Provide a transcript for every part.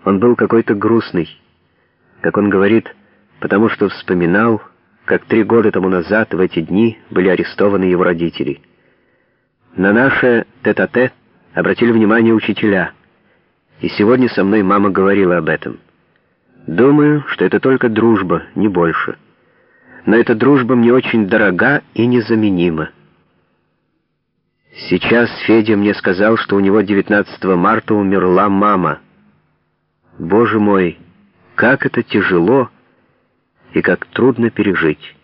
Он был какой-то грустный, как он говорит, потому что вспоминал, как 3 года тому назад в эти дни были арестованы его родители. На наше тет-а-тет обратили внимание учителя, и сегодня со мной мама говорила об этом. Думаю, что это только дружба, не больше. Но эта дружба мне очень дорога и незаменима. Сейчас Федя мне сказал, что у него 19 марта умерла мама. Боже мой, как это тяжело и как трудно пережить.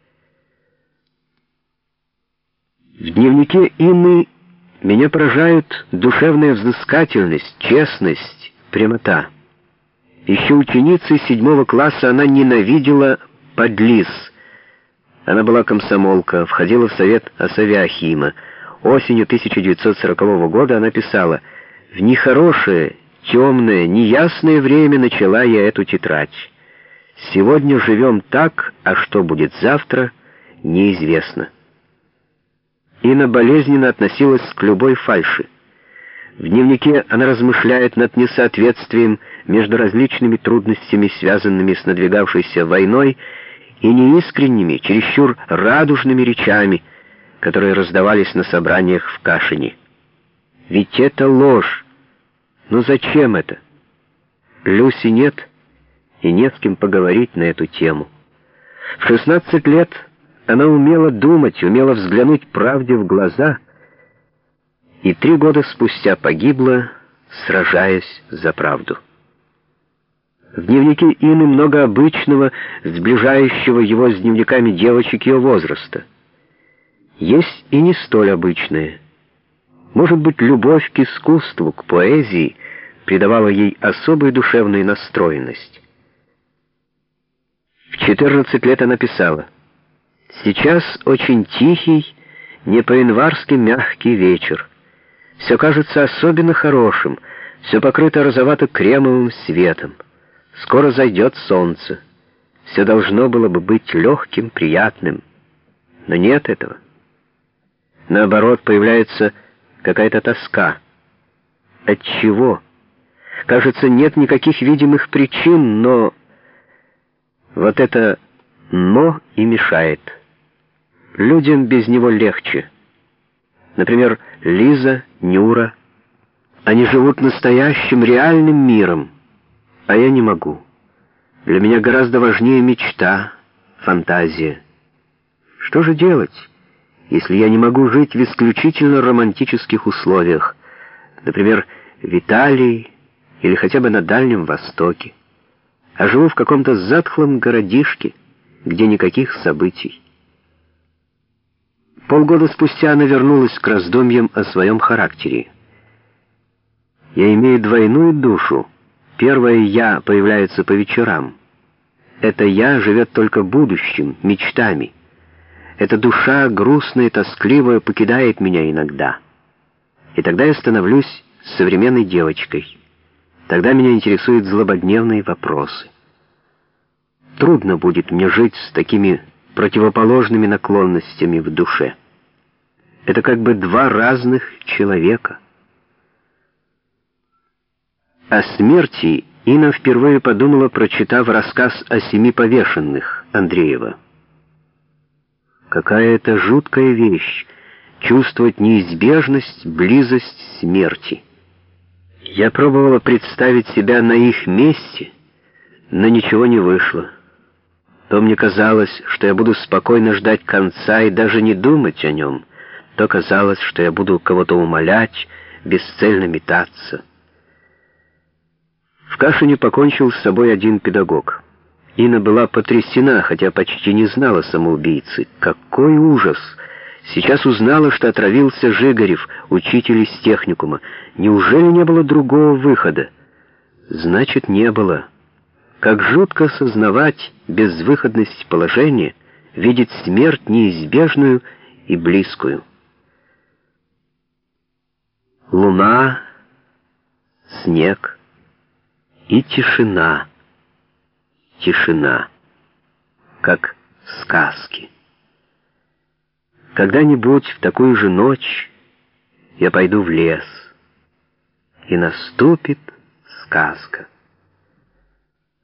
В дневнике Инны меня поражают душевная взыскательность, честность, прямота. Еще ученицей 7 класса она ненавидела подлиз. Она была комсомолка, входила в совет Асавиахима. Осенью 1940 года она писала: «В нехорошее, темное, неясное время начала я эту тетрадь. Сегодня живем так, а что будет завтра, неизвестно». Инна болезненно относилась к любой фальши. В дневнике она размышляет над несоответствием между различными трудностями, связанными с надвигавшейся войной, и неискренними, чересчур радужными речами, которые раздавались на собраниях в Кашине. Ведь это ложь. Но зачем это? Люси нет, и не с кем поговорить на эту тему. В 16 лет она умела думать, умела взглянуть правде в глаза, и 3 года спустя погибла, сражаясь за правду. В дневнике Инны много обычного, сближающего его с дневниками девочек ее возраста. Есть и не столь обычное. Может быть, любовь к искусству, к поэзии придавала ей особую душевную настроенность. В 14 лет она писала: «Сейчас очень тихий, не по-январски мягкий вечер. Все кажется особенно хорошим, все покрыто розовато-кремовым светом. Скоро зайдет солнце. Все должно было бы быть легким, приятным. Но нет этого. Наоборот, появляется какая-то тоска. От чего? Кажется, нет никаких видимых причин, но вот это «но» и мешает. Людям без него легче. Например, Лиза, Нюра. Они живут настоящим, реальным миром, а я не могу. Для меня гораздо важнее мечта, фантазия. Что же делать, если я не могу жить в исключительно романтических условиях, например, в Италии или хотя бы на Дальнем Востоке, а живу в каком-то затхлом городишке, где никаких событий? Полгода спустя она вернулась к раздумьям о своем характере. «Я имею двойную душу. Первое «я» появляется по вечерам. Это «я» живет только будущим, мечтами. Эта душа, грустная и тоскливая, покидает меня иногда. И тогда я становлюсь современной девочкой. Тогда меня интересуют злободневные вопросы. Трудно будет мне жить с такими противоположными наклонностями в душе. Это как бы 2 разных человека». О смерти Инна впервые подумала, прочитав рассказ о 7 повешенных Андреева. Какая это жуткая вещь — чувствовать неизбежность, близость смерти. Я пробовала представить себя на их месте, но ничего не вышло. То мне казалось, что я буду спокойно ждать конца и даже не думать о нем, то казалось, что я буду кого-то умолять, бесцельно метаться. В Кашине покончил с собой один педагог. Инна была потрясена, хотя почти не знала самоубийцы. Какой ужас! Сейчас узнала, что отравился Жигарев, учитель из техникума. Неужели не было другого выхода? Значит, не было. Как жутко сознавать безвыходность положения, видеть смерть неизбежную и близкую. Луна, снег и тишина. Тишина, как в сказке. Когда-нибудь в такую же ночь я пойду в лес, и наступит сказка.